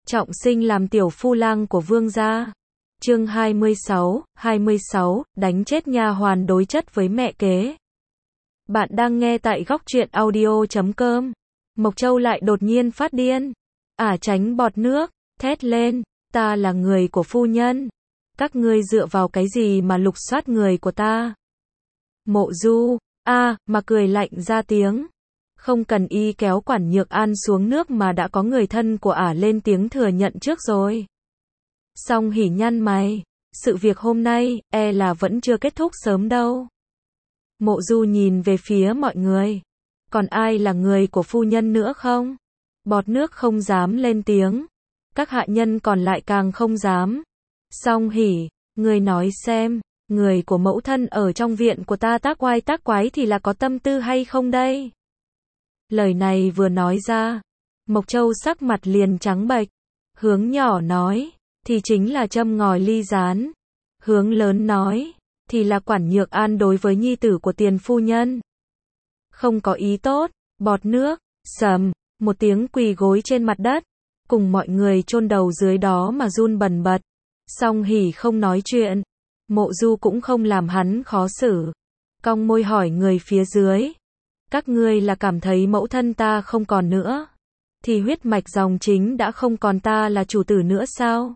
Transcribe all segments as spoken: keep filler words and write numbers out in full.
trọng sinh làm tiểu phu lang của vương gia. Chương hai mươi sáu, hai mươi sáu, đánh chết nha hoàn đối chất với mẹ kế. Bạn đang nghe tại góc truyện audio chấm com. Mộc Châu lại đột nhiên phát điên. Ả tránh bọt nước, thét lên, ta là người của phu nhân. Các ngươi dựa vào cái gì mà lục soát người của ta? Mộ Du, a, mà cười lạnh ra tiếng. Không cần y kéo Quản Nhược An xuống nước mà đã có người thân của ả lên tiếng thừa nhận trước rồi. Song Hỉ nhăn mày, sự việc hôm nay, e là vẫn chưa kết thúc sớm đâu. Mộ Du nhìn về phía mọi người. Còn ai là người của phu nhân nữa không? Bọt nước không dám lên tiếng. Các hạ nhân còn lại càng không dám. Song Hỉ, người nói xem, người của mẫu thân ở trong viện của ta tác oai tác quái thì là có tâm tư hay không đây? Lời này vừa nói ra, Mộc Châu sắc mặt liền trắng bệch. Hướng nhỏ nói, thì chính là châm ngòi ly gián. Hướng lớn nói, thì là Quản Nhược An đối với nhi tử của tiền phu nhân. Không có ý tốt, bọt nước, sầm, một tiếng quỳ gối trên mặt đất, cùng mọi người chôn đầu dưới đó mà run bần bật. Song Hỉ không nói chuyện, Mộ Du cũng không làm hắn khó xử. Cong môi hỏi người phía dưới. Các ngươi là cảm thấy mẫu thân ta không còn nữa, thì huyết mạch dòng chính đã không còn ta là chủ tử nữa sao?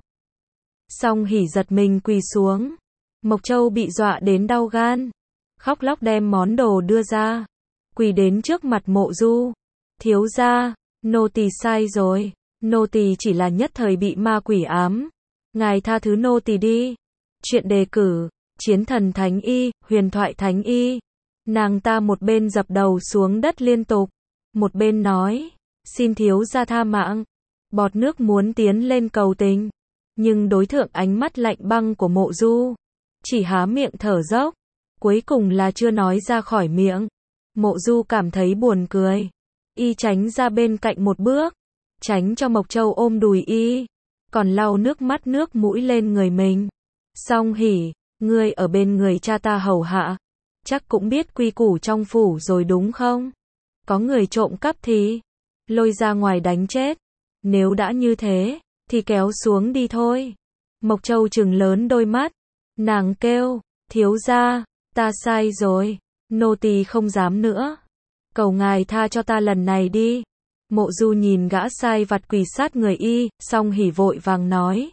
Song Hỉ giật mình quỳ xuống. Mộc Châu bị dọa đến đau gan, khóc lóc đem món đồ đưa ra, quỳ đến trước mặt Mộ Du. Thiếu gia, nô tỳ sai rồi, nô tỳ chỉ là nhất thời bị ma quỷ ám, ngài tha thứ nô tỳ đi. Chuyện đề cử, Chiến Thần Thánh Y, Huyền Thoại Thánh Y. Nàng ta một bên dập đầu xuống đất liên tục, một bên nói, xin thiếu gia tha mạng. Bọt nước muốn tiến lên cầu tình, nhưng đối thượng ánh mắt lạnh băng của Mộ Du, chỉ há miệng thở dốc, cuối cùng là chưa nói ra khỏi miệng. Mộ Du cảm thấy buồn cười, y tránh ra bên cạnh một bước, tránh cho Mộc Châu ôm đùi y, còn lau nước mắt nước mũi lên người mình. Song Hỉ, ngươi ở bên người cha ta hầu hạ, chắc cũng biết quy củ trong phủ rồi đúng không? Có người trộm cắp thì lôi ra ngoài đánh chết. Nếu đã như thế, thì kéo xuống đi thôi. Mộc Châu trừng lớn đôi mắt, nàng kêu, thiếu gia, ta sai rồi, nô tỳ không dám nữa. Cầu ngài tha cho ta lần này đi. Mộ Du nhìn gã sai vặt quỳ sát người y, Song Hỉ vội vàng nói.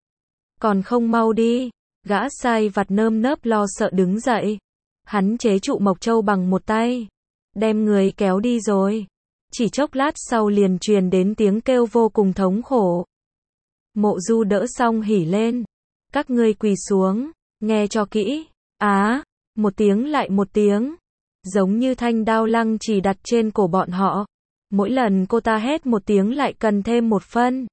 Còn không mau đi. Gã sai vặt nơm nớp lo sợ đứng dậy. Hắn chế trụ Mộc Châu bằng một tay, đem người kéo đi rồi. Chỉ chốc lát sau liền truyền đến tiếng kêu vô cùng thống khổ. Mộ Du đỡ Song Hỉ lên. Các ngươi quỳ xuống, nghe cho kỹ. Á, một tiếng lại một tiếng, giống như thanh đao lăng chỉ đặt trên cổ bọn họ. Mỗi lần cô ta hét một tiếng lại cần thêm một phân.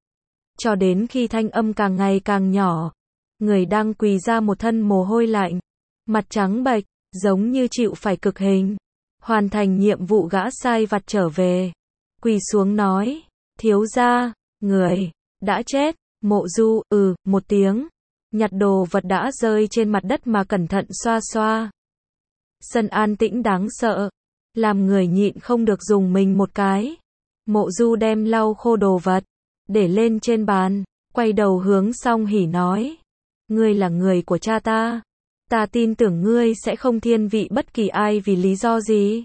Cho đến khi thanh âm càng ngày càng nhỏ, người đang quỳ ra một thân mồ hôi lạnh, mặt trắng bệch, giống như chịu phải cực hình. Hoàn thành nhiệm vụ gã sai vặt trở về, quỳ xuống nói, thiếu gia, người đã chết. Mộ Du, ừ, một tiếng, nhặt đồ vật đã rơi trên mặt đất mà cẩn thận xoa xoa. Sân an tĩnh đáng sợ, làm người nhịn không được dùng mình một cái. Mộ Du đem lau khô đồ vật, để lên trên bàn, quay đầu hướng Song Hỉ nói, ngươi là người của cha ta. Ta tin tưởng ngươi sẽ không thiên vị bất kỳ ai vì lý do gì.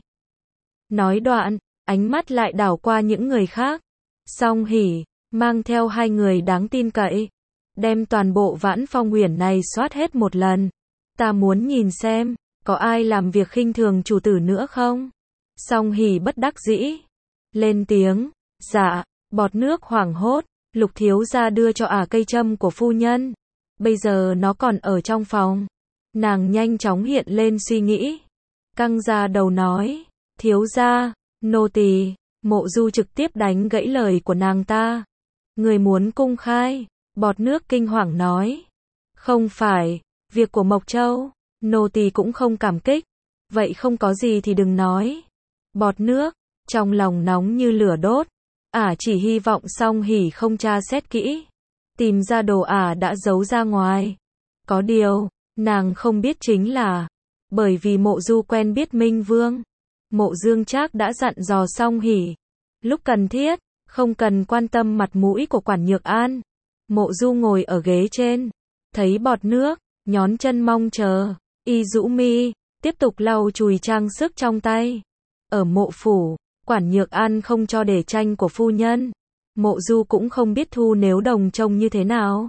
Nói đoạn, ánh mắt lại đảo qua những người khác. Song Hỉ, mang theo hai người đáng tin cậy, đem toàn bộ Vãn Phong Uyển này soát hết một lần. Ta muốn nhìn xem, có ai làm việc khinh thường chủ tử nữa không? Song Hỉ bất đắc dĩ lên tiếng, dạ. Bọt nước hoảng hốt, Lục thiếu gia đưa cho ả cây châm của phu nhân, bây giờ nó còn ở trong phòng. Nàng nhanh chóng hiện lên suy nghĩ, căng ra đầu nói, thiếu gia, nô tỳ. Mộ Du trực tiếp đánh gãy lời của nàng ta. Người muốn cung khai? Bọt nước kinh hoàng nói, không phải, việc của Mộc Châu, nô tỳ cũng không cảm kích. Vậy không có gì thì đừng nói. Bọt nước, trong lòng nóng như lửa đốt, ả chỉ hy vọng Song Hỉ không tra xét kỹ, tìm ra đồ ả đã giấu ra ngoài. Có điều, nàng không biết chính là, bởi vì Mộ Du quen biết Minh Vương, Mộ Dương Trác đã dặn dò Song Hỉ, lúc cần thiết, Không cần quan tâm mặt mũi của Quản Nhược An. Mộ Du ngồi ở ghế trên, thấy bọt nước, nhón chân mong chờ, y rũ mi, tiếp tục lau chùi trang sức trong tay. Ở mộ phủ, Quản Nhược An không cho để tranh của phu nhân. Mộ Du cũng không biết thu nếu đồng trông như thế nào.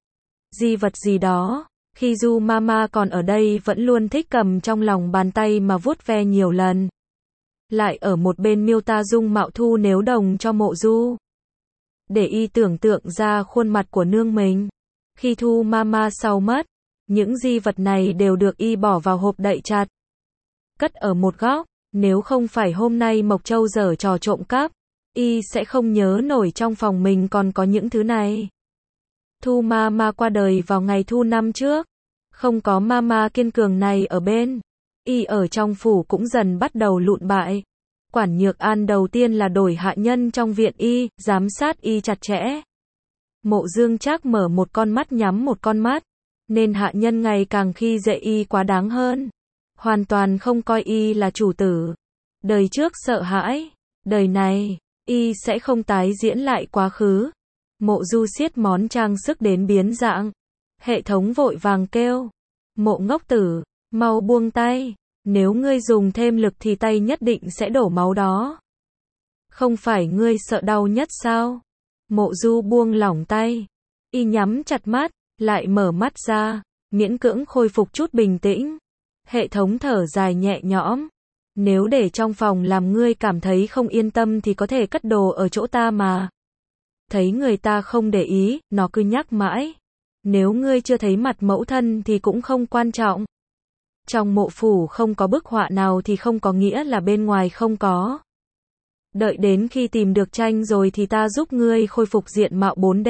Di vật gì đó, khi Du Mama còn ở đây vẫn luôn thích cầm trong lòng bàn tay mà vuốt ve nhiều lần. Lại ở một bên miêu tả dung mạo thu nếu đồng cho Mộ Du. Để y tưởng tượng ra khuôn mặt của nương mình. Khi Thu Mama sau mất, những di vật này đều được y bỏ vào hộp đậy chặt. Cất ở một góc, nếu không phải hôm nay Mộc Châu giở trò trộm cắp, y sẽ không nhớ nổi trong phòng mình còn có những thứ này. Thu Mama qua đời vào ngày thu năm trước. Không có Mama kiên cường này ở bên, y ở trong phủ cũng dần bắt đầu lụn bại. Quản Nhược An đầu tiên là đổi hạ nhân trong viện y, giám sát y chặt chẽ. Mộ Dương Trác mở một con mắt nhắm một con mắt, nên hạ nhân ngày càng khi dễ y quá đáng hơn. Hoàn toàn không coi y là chủ tử. Đời trước sợ hãi, đời này, y sẽ không tái diễn lại quá khứ. Mộ Du siết món trang sức đến biến dạng. Hệ thống vội vàng kêu. Mộ ngốc tử, mau buông tay. Nếu ngươi dùng thêm lực thì tay nhất định sẽ đổ máu đó. Không phải ngươi sợ đau nhất sao? Mộ Du buông lỏng tay. Y nhắm chặt mắt, lại mở mắt ra, miễn cưỡng khôi phục chút bình tĩnh. Hệ thống thở dài nhẹ nhõm. Nếu để trong phòng làm ngươi cảm thấy không yên tâm thì có thể cất đồ ở chỗ ta mà. Thấy người ta không để ý, nó cứ nhắc mãi. Nếu ngươi chưa thấy mặt mẫu thân thì cũng không quan trọng. Trong mộ phủ không có bức họa nào thì không có nghĩa là bên ngoài không có. Đợi đến khi tìm được tranh rồi thì ta giúp ngươi khôi phục diện mạo bốn D.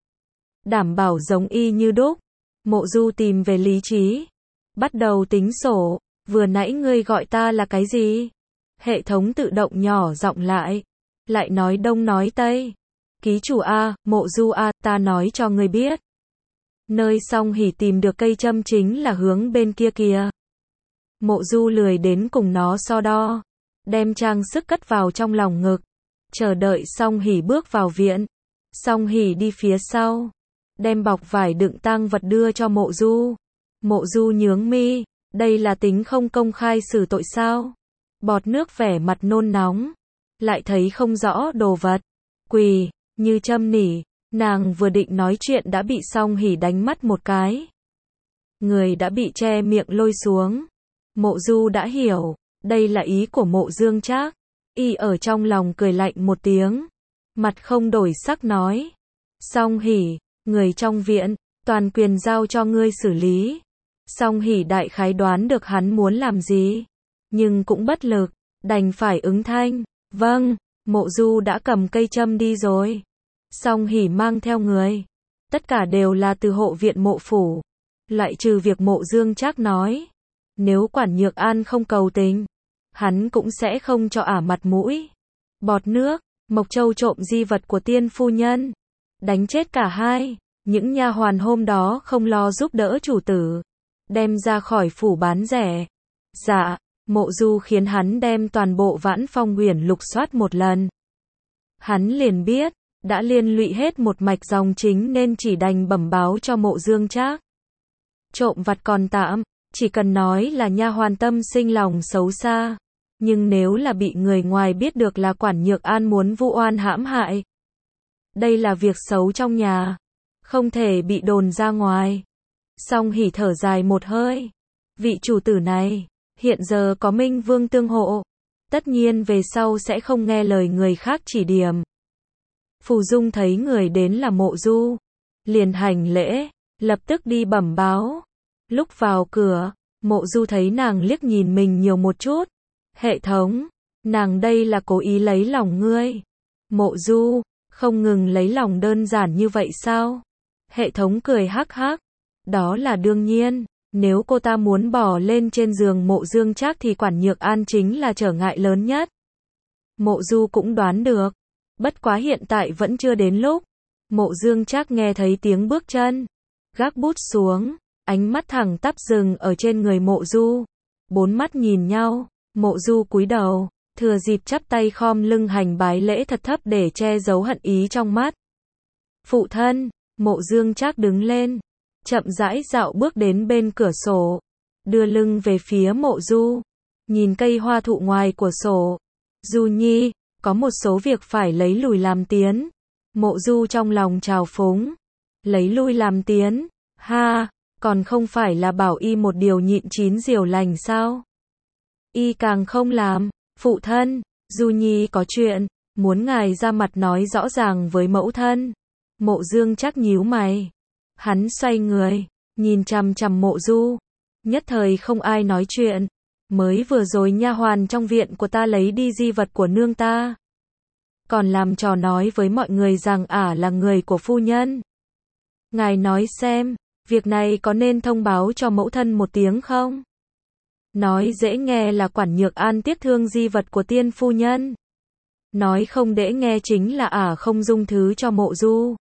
Đảm bảo giống y như đúc. Mộ Du tìm về lý trí. Bắt đầu tính sổ. Vừa nãy ngươi gọi ta là cái gì? Hệ thống tự động nhỏ giọng lại. Lại nói đông nói tây. Ký chủ A, Mộ Du A, ta nói cho ngươi biết. Nơi Song Hỷ tìm được cây châm chính là hướng bên kia kìa. Mộ Du lười đến cùng nó so đo. Đem trang sức cất vào trong lòng ngực. Chờ đợi Song Hỷ bước vào viện. Song Hỷ đi phía sau. Đem bọc vải đựng tang vật đưa cho Mộ Du. Mộ Du nhướng mi. Đây là tính không công khai xử tội sao? Bọt nước vẻ mặt nôn nóng. Lại thấy không rõ đồ vật. Quỳ, như châm nỉ. Nàng vừa định nói chuyện đã bị Song Hỷ đánh mắt một cái. Người đã bị che miệng lôi xuống. Mộ Du đã hiểu. Đây là ý của Mộ Dương Trác. Y ở trong lòng cười lạnh một tiếng. Mặt không đổi sắc nói. Song Hỷ, người trong viện, toàn quyền giao cho ngươi xử lý. Song Hỷ đại khái đoán được hắn muốn làm gì. Nhưng cũng bất lực, đành phải ứng thanh. Vâng, Mộ Du đã cầm cây châm đi rồi. Song Hỷ mang theo người. Tất cả đều là từ hộ viện mộ phủ. Loại trừ việc Mộ Dương Trác nói. Nếu Quản Nhược An không cầu tình, hắn cũng sẽ không cho ả mặt mũi. Bọt nước, Mộc Châu trộm di vật của tiên phu nhân. Đánh chết cả hai. Những nha hoàn hôm đó không lo giúp đỡ chủ tử. Đem ra khỏi phủ bán rẻ. Dạ, Mộ Du khiến hắn đem toàn bộ Vãn Phong Huyền lục soát một lần. Hắn liền biết, đã liên lụy hết một mạch dòng chính nên chỉ đành bẩm báo cho Mộ Dương Trác. Trộm vặt còn tạm, chỉ cần nói là nha hoàn tâm sinh lòng xấu xa. Nhưng nếu là bị người ngoài biết được là Quản Nhược An muốn vu oan hãm hại. Đây là việc xấu trong nhà. Không thể bị đồn ra ngoài. Song Hỷ thở dài một hơi. Vị chủ tử này, hiện giờ có Minh Vương tương hộ. Tất nhiên về sau sẽ không nghe lời người khác chỉ điểm. Phù Dung thấy người đến là Mộ Du. Liền hành lễ, lập tức đi bẩm báo. Lúc vào cửa, Mộ Du thấy nàng liếc nhìn mình nhiều một chút. Hệ thống, nàng đây là cố ý lấy lòng ngươi. Mộ Du, không ngừng lấy lòng đơn giản như vậy sao? Hệ thống cười hắc hắc. Đó là đương nhiên, nếu cô ta muốn bỏ lên trên giường Mộ Dương Trác thì Quản Nhược An chính là trở ngại lớn nhất. Mộ Du cũng đoán được, bất quá hiện tại vẫn chưa đến lúc. Mộ Dương Trác nghe thấy tiếng bước chân, gác bút xuống, ánh mắt thẳng tắp dừng ở trên người Mộ Du. Bốn mắt nhìn nhau, Mộ Du cúi đầu, thừa dịp chắp tay khom lưng hành bái lễ thật thấp để che giấu hận ý trong mắt. Phụ thân, Mộ Dương Trác đứng lên, chậm rãi dạo bước đến bên cửa sổ, đưa lưng về phía Mộ Du, nhìn cây hoa thụ ngoài cửa sổ. Du Nhi, có một số việc phải lấy lùi làm tiến. Mộ Du trong lòng trào phúng. Lấy lui làm tiến, ha, còn không phải là bảo y một điều nhịn chín diều lành sao? Y càng không làm, phụ thân, Du Nhi có chuyện, muốn ngài ra mặt nói rõ ràng với mẫu thân. Mộ Dương Trác nhíu mày. Hắn xoay người, nhìn chằm chằm Mộ Du. Nhất thời không ai nói chuyện. Mới vừa rồi nha hoàn trong viện của ta lấy đi di vật của nương ta. Còn làm trò nói với mọi người rằng ả là người của phu nhân. Ngài nói xem, việc này có nên thông báo cho mẫu thân một tiếng không? Nói dễ nghe là Quản Nhược An tiếc thương di vật của tiên phu nhân. Nói không dễ nghe chính là ả không dung thứ cho Mộ Du.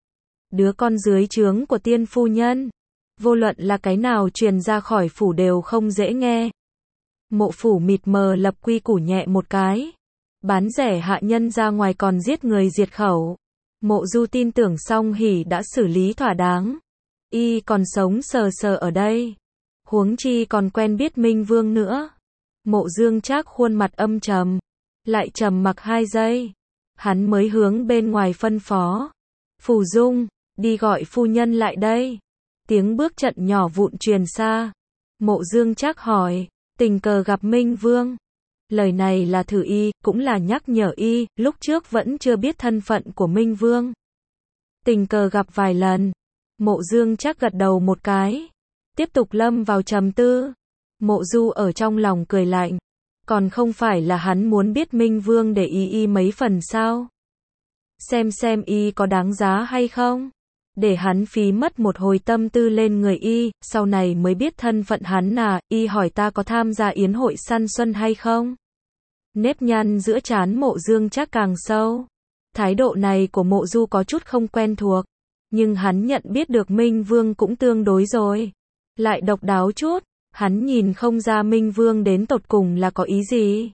Đứa con dưới trướng của tiên phu nhân. Vô luận là cái nào truyền ra khỏi phủ đều không dễ nghe. Mộ phủ mịt mờ lập quy củ nhẹ một cái. Bán rẻ hạ nhân ra ngoài còn giết người diệt khẩu. Mộ Du tin tưởng Song Hỷ đã xử lý thỏa đáng. Y còn sống sờ sờ ở đây. Huống chi còn quen biết Minh Vương nữa. Mộ Dương Trác khuôn mặt âm trầm. Lại trầm mặc hai giây. Hắn mới hướng bên ngoài phân phó. Phù Dung, đi gọi phu nhân lại đây. Tiếng bước trận nhỏ vụn truyền xa. Mộ Dương Trác hỏi, tình cờ gặp Minh Vương. Lời này là thử y, cũng là nhắc nhở y, lúc trước vẫn chưa biết thân phận của Minh Vương. Tình cờ gặp vài lần. Mộ Dương Trác gật đầu một cái. Tiếp tục lâm vào trầm tư. Mộ Du ở trong lòng cười lạnh. Còn không phải là hắn muốn biết Minh Vương để y y mấy phần sao? Xem xem y có đáng giá hay không? Để hắn phí mất một hồi tâm tư lên người y, sau này mới biết thân phận hắn à, y hỏi ta có tham gia yến hội săn xuân hay không? Nếp nhăn giữa trán Mộ Dương Trác càng sâu. Thái độ này của Mộ Du có chút không quen thuộc, nhưng hắn nhận biết được Minh Vương cũng tương đối rồi. Lại độc đáo chút, hắn nhìn không ra Minh Vương đến tột cùng là có ý gì.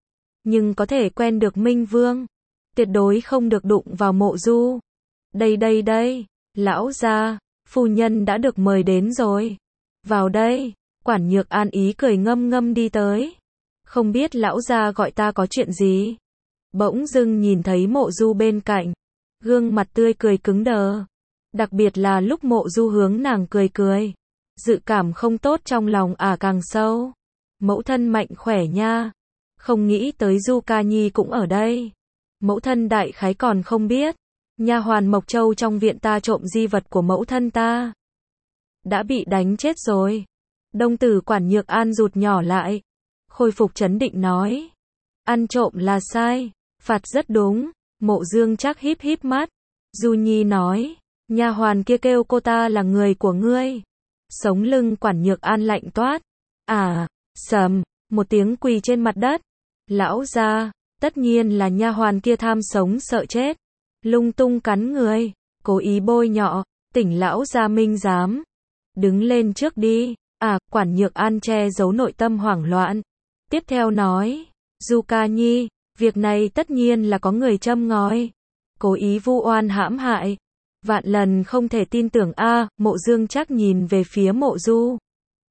Nhưng có thể quen được Minh Vương, tuyệt đối không được đụng vào Mộ Du. Đây đây đây, lão gia, phu nhân đã được mời đến rồi. Vào đây, Quản Nhược An ý cười ngâm ngâm đi tới. Không biết lão gia gọi ta có chuyện gì? Bỗng dưng nhìn thấy Mộ Du bên cạnh, gương mặt tươi cười cứng đờ. Đặc biệt là lúc Mộ Du hướng nàng cười cười, dự cảm không tốt trong lòng ả à càng sâu. Mẫu thân mạnh khỏe nha. Không nghĩ tới Du Ca Nhi cũng ở đây. Mẫu thân đại khái còn không biết, nha hoàn Mộc Châu trong viện ta trộm di vật của mẫu thân ta. Đã bị đánh chết rồi. Đông tử Quản Nhược An rụt nhỏ lại, khôi phục trấn định nói. Ăn trộm là sai, phạt rất đúng. Mộ Dương Trác híp híp mắt. Du Nhi nói, nha hoàn kia kêu cô ta là người của ngươi. Sống lưng Quản Nhược An lạnh toát. À, sầm, một tiếng quỳ trên mặt đất. Lão gia, tất nhiên là nha hoàn kia tham sống sợ chết, lung tung cắn người, cố ý bôi nhọ, tỉnh lão gia minh giám. Đứng lên trước đi. À, Quản Nhược An che giấu nội tâm hoảng loạn. Tiếp theo nói, Du Ca Nhi, việc này tất nhiên là có người châm ngòi, cố ý vu oan hãm hại. Vạn lần không thể tin tưởng a. À, Mộ Dương Trác nhìn về phía Mộ Du.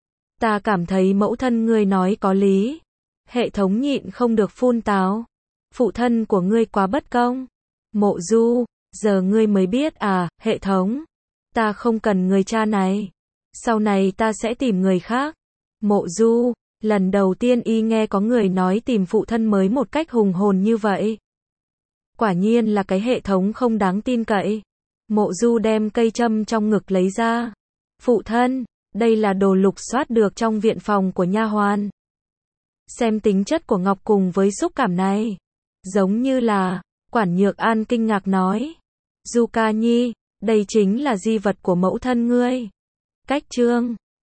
Ta cảm thấy mẫu thân ngươi nói có lý. Hệ thống nhịn không được phun táo. Phụ thân của ngươi quá bất công. Mộ Du, giờ ngươi mới biết à, hệ thống. Ta không cần người cha này. Sau này ta sẽ tìm người khác. Mộ Du, lần đầu tiên y nghe có người nói tìm phụ thân mới một cách hùng hồn như vậy. Quả nhiên là cái hệ thống không đáng tin cậy. Mộ Du đem cây châm trong ngực lấy ra. Phụ thân, đây là đồ lục soát được trong viện phòng của nha hoàn. Xem tính chất của ngọc cùng với xúc cảm này, giống như là, Quản Nhược An kinh ngạc nói. Du Ca Nhi, đây chính là di vật của mẫu thân ngươi. Cách chương